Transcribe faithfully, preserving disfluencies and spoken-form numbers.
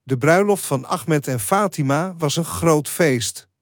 De bruiloft van Ahmed en Fatima was een groot feest.